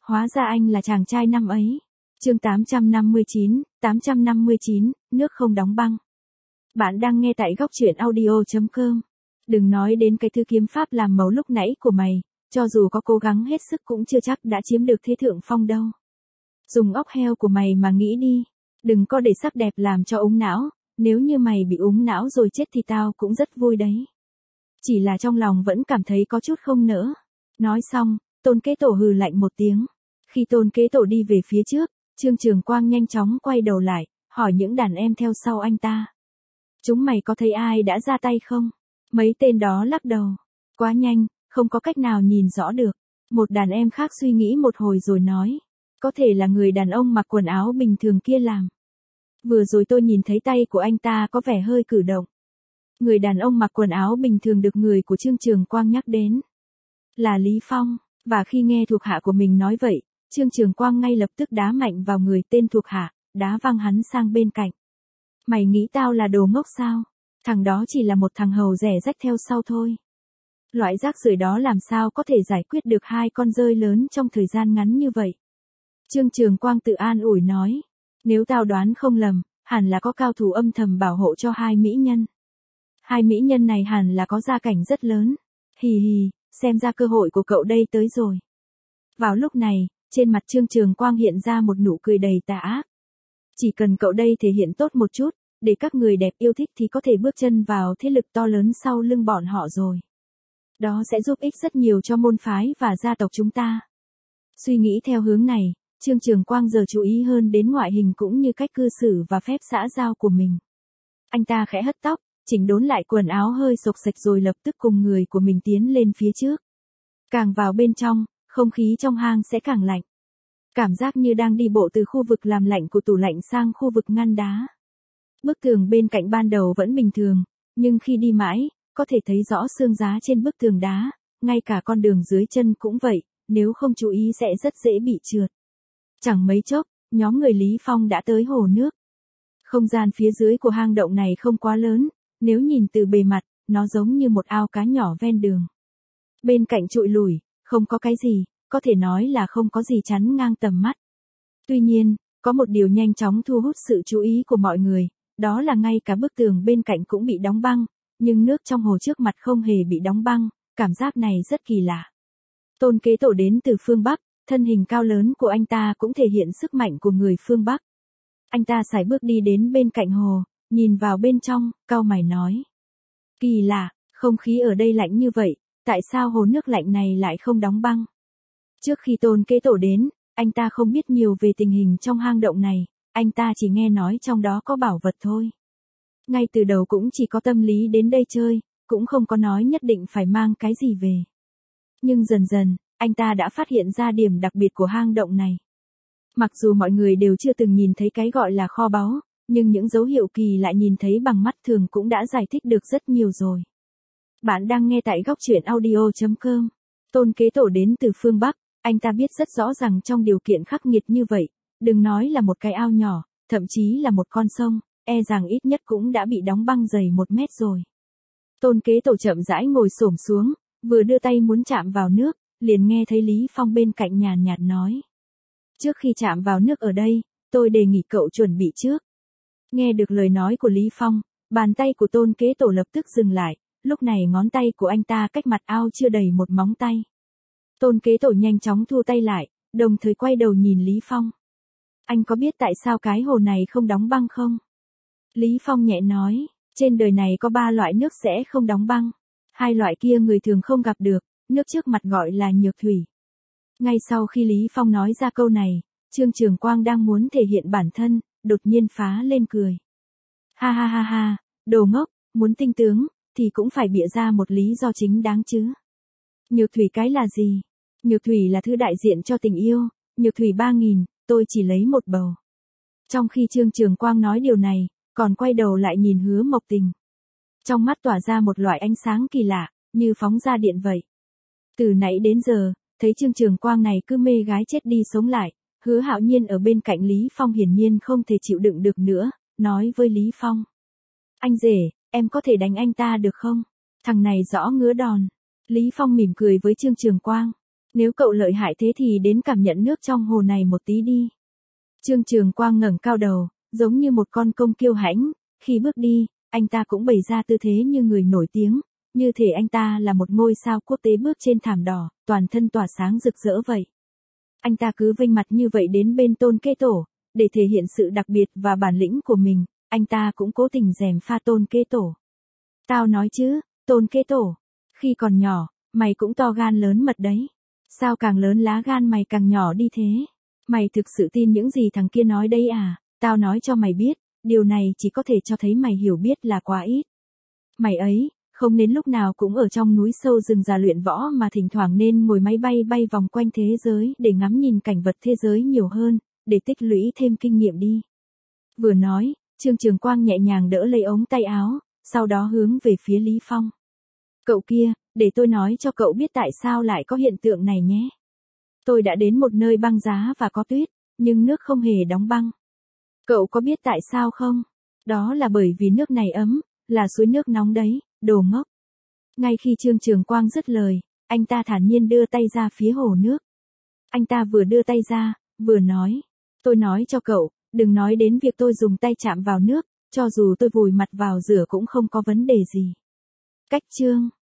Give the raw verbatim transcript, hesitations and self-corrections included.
Hóa ra anh là chàng trai năm ấy. Chương tám trăm năm mươi chín, tám trăm năm mươi chín, nước không đóng băng. Bạn đang nghe tại góc truyện audio chấm com. Đừng nói đến cái thứ kiếm pháp làm màu lúc nãy của mày, cho dù có cố gắng hết sức cũng chưa chắc đã chiếm được thế thượng phong đâu. Dùng óc heo của mày mà nghĩ đi, đừng có để sắc đẹp làm cho úng não, nếu như mày bị úng não rồi chết thì tao cũng rất vui đấy. Chỉ là trong lòng vẫn cảm thấy có chút không nỡ. Nói xong, Tôn Kế Tổ hừ lạnh một tiếng. Khi Tôn Kế Tổ đi về phía trước, Trương Trường Quang nhanh chóng quay đầu lại, hỏi những đàn em theo sau anh ta. Chúng mày có thấy ai đã ra tay không? Mấy tên đó lắc đầu. Quá nhanh, không có cách nào nhìn rõ được. Một đàn em khác suy nghĩ một hồi rồi nói. Có thể là người đàn ông mặc quần áo bình thường kia làm. Vừa rồi tôi nhìn thấy tay của anh ta có vẻ hơi cử động. Người đàn ông mặc quần áo bình thường được người của Trương Trường Quang nhắc đến là Lý Phong, và khi nghe thuộc hạ của mình nói vậy, Trương Trường Quang ngay lập tức đá mạnh vào người tên thuộc hạ, đá văng hắn sang bên cạnh. Mày nghĩ tao là đồ ngốc sao? Thằng đó chỉ là một thằng hầu rẻ rách theo sau thôi. Loại rác rưởi đó làm sao có thể giải quyết được hai con rơi lớn trong thời gian ngắn như vậy? Trương Trường Quang tự an ủi nói, nếu tao đoán không lầm, hẳn là có cao thủ âm thầm bảo hộ cho hai mỹ nhân. Hai mỹ nhân này hẳn là có gia cảnh rất lớn. Hì hì, xem ra cơ hội của cậu đây tới rồi. Vào lúc này, trên mặt Trương Trường Quang hiện ra một nụ cười đầy tà ác. Chỉ cần cậu đây thể hiện tốt một chút, để các người đẹp yêu thích thì có thể bước chân vào thế lực to lớn sau lưng bọn họ rồi. Đó sẽ giúp ích rất nhiều cho môn phái và gia tộc chúng ta. Suy nghĩ theo hướng này, Trương Trường Quang giờ chú ý hơn đến ngoại hình cũng như cách cư xử và phép xã giao của mình. Anh ta khẽ hất tóc, chỉnh đốn lại quần áo hơi xộc xệch rồi lập tức cùng người của mình tiến lên phía trước. Càng vào bên trong, không khí trong hang sẽ càng lạnh. Cảm giác như đang đi bộ từ khu vực làm lạnh của tủ lạnh sang khu vực ngăn đá. Bức tường bên cạnh ban đầu vẫn bình thường, nhưng khi đi mãi, có thể thấy rõ xương giá trên bức tường đá, ngay cả con đường dưới chân cũng vậy, nếu không chú ý sẽ rất dễ bị trượt. Chẳng mấy chốc, nhóm người Lý Phong đã tới hồ nước. Không gian phía dưới của hang động này không quá lớn, nếu nhìn từ bề mặt, nó giống như một ao cá nhỏ ven đường. Bên cạnh trụi lủi, không có cái gì, có thể nói là không có gì chắn ngang tầm mắt. Tuy nhiên, có một điều nhanh chóng thu hút sự chú ý của mọi người, đó là ngay cả bức tường bên cạnh cũng bị đóng băng, nhưng nước trong hồ trước mặt không hề bị đóng băng, cảm giác này rất kỳ lạ. Tôn Kế Tổ đến từ phương Bắc, thân hình cao lớn của anh ta cũng thể hiện sức mạnh của người phương Bắc. Anh ta sải bước đi đến bên cạnh hồ, nhìn vào bên trong, cau mày nói. Kỳ lạ, không khí ở đây lạnh như vậy, tại sao hồ nước lạnh này lại không đóng băng? Trước khi Tôn Kế Tổ đến, anh ta không biết nhiều về tình hình trong hang động này, anh ta chỉ nghe nói trong đó có bảo vật thôi. Ngay từ đầu cũng chỉ có tâm lý đến đây chơi, cũng không có nói nhất định phải mang cái gì về. Nhưng dần dần, anh ta đã phát hiện ra điểm đặc biệt của hang động này. Mặc dù mọi người đều chưa từng nhìn thấy cái gọi là kho báu, nhưng những dấu hiệu kỳ lạ nhìn thấy bằng mắt thường cũng đã giải thích được rất nhiều rồi. Bạn đang nghe tại góc truyện audio chấm com. Tôn Kế Tổ đến từ phương Bắc, anh ta biết rất rõ rằng trong điều kiện khắc nghiệt như vậy, đừng nói là một cái ao nhỏ, thậm chí là một con sông, e rằng ít nhất cũng đã bị đóng băng dày một mét rồi. Tôn Kế Tổ chậm rãi ngồi xổm xuống, vừa đưa tay muốn chạm vào nước, liền nghe thấy Lý Phong bên cạnh nhàn nhạt nói. Trước khi chạm vào nước ở đây, tôi đề nghị cậu chuẩn bị trước. Nghe được lời nói của Lý Phong, bàn tay của Tôn Kế Tổ lập tức dừng lại, lúc này ngón tay của anh ta cách mặt ao chưa đầy một móng tay. Tôn Kế Tổ nhanh chóng thu tay lại, đồng thời quay đầu nhìn Lý Phong. Anh có biết tại sao cái hồ này không đóng băng không? Lý Phong nhẹ nói, trên đời này có ba loại nước sẽ không đóng băng. Hai loại kia người thường không gặp được, nước trước mặt gọi là nhược thủy. Ngay sau khi Lý Phong nói ra câu này, Trương Trường Quang đang muốn thể hiện bản thân, đột nhiên phá lên cười. Ha ha ha ha, đồ ngốc, muốn tinh tướng, thì cũng phải bịa ra một lý do chính đáng chứ. Nhược thủy cái là gì? Nhược thủy là thứ đại diện cho tình yêu, nhược thủy ba nghìn, tôi chỉ lấy một bầu. Trong khi Trương Trường Quang nói điều này, còn quay đầu lại nhìn Hứa Mộc Tình. Trong mắt tỏa ra một loại ánh sáng kỳ lạ, như phóng ra điện vậy. Từ nãy đến giờ, thấy Trương Trường Quang này cứ mê gái chết đi sống lại, Hứa Hạo Nhiên ở bên cạnh Lý Phong hiển nhiên không thể chịu đựng được nữa, nói với Lý Phong. Anh rể, em có thể đánh anh ta được không? Thằng này rõ ngứa đòn. Lý Phong mỉm cười với Trương Trường Quang. Nếu cậu lợi hại thế thì đến cảm nhận nước trong hồ này một tí đi. Trương Trường Quang ngẩng cao đầu, giống như một con công kiêu hãnh, khi bước đi, anh ta cũng bày ra tư thế như người nổi tiếng, như thể anh ta là một ngôi sao quốc tế bước trên thảm đỏ, toàn thân tỏa sáng rực rỡ vậy. Anh ta cứ vênh mặt như vậy đến bên Tôn Kế Tổ, để thể hiện sự đặc biệt và bản lĩnh của mình, anh ta cũng cố tình gièm pha Tôn Kế Tổ. Tao nói chứ, Tôn Kế Tổ, khi còn nhỏ, mày cũng to gan lớn mật đấy. Sao càng lớn lá gan mày càng nhỏ đi thế? Mày thực sự tin những gì thằng kia nói đây à? Tao nói cho mày biết, điều này chỉ có thể cho thấy mày hiểu biết là quá ít. Mày ấy, không nên lúc nào cũng ở trong núi sâu rừng già luyện võ mà thỉnh thoảng nên ngồi máy bay bay vòng quanh thế giới để ngắm nhìn cảnh vật thế giới nhiều hơn, để tích lũy thêm kinh nghiệm đi. Vừa nói, Trương Trường Quang nhẹ nhàng đỡ lấy ống tay áo, sau đó hướng về phía Lý Phong. Cậu kia, để tôi nói cho cậu biết tại sao lại có hiện tượng này nhé. Tôi đã đến một nơi băng giá và có tuyết, nhưng nước không hề đóng băng. Cậu có biết tại sao không? Đó là bởi vì nước này ấm, là suối nước nóng đấy, đồ ngốc. Ngay khi Trương Trường Quang dứt lời, anh ta thản nhiên đưa tay ra phía hồ nước. Anh ta vừa đưa tay ra, vừa nói. Tôi nói cho cậu, đừng nói đến việc tôi dùng tay chạm vào nước, cho dù tôi vùi mặt vào rửa cũng không có vấn đề gì. Cách chương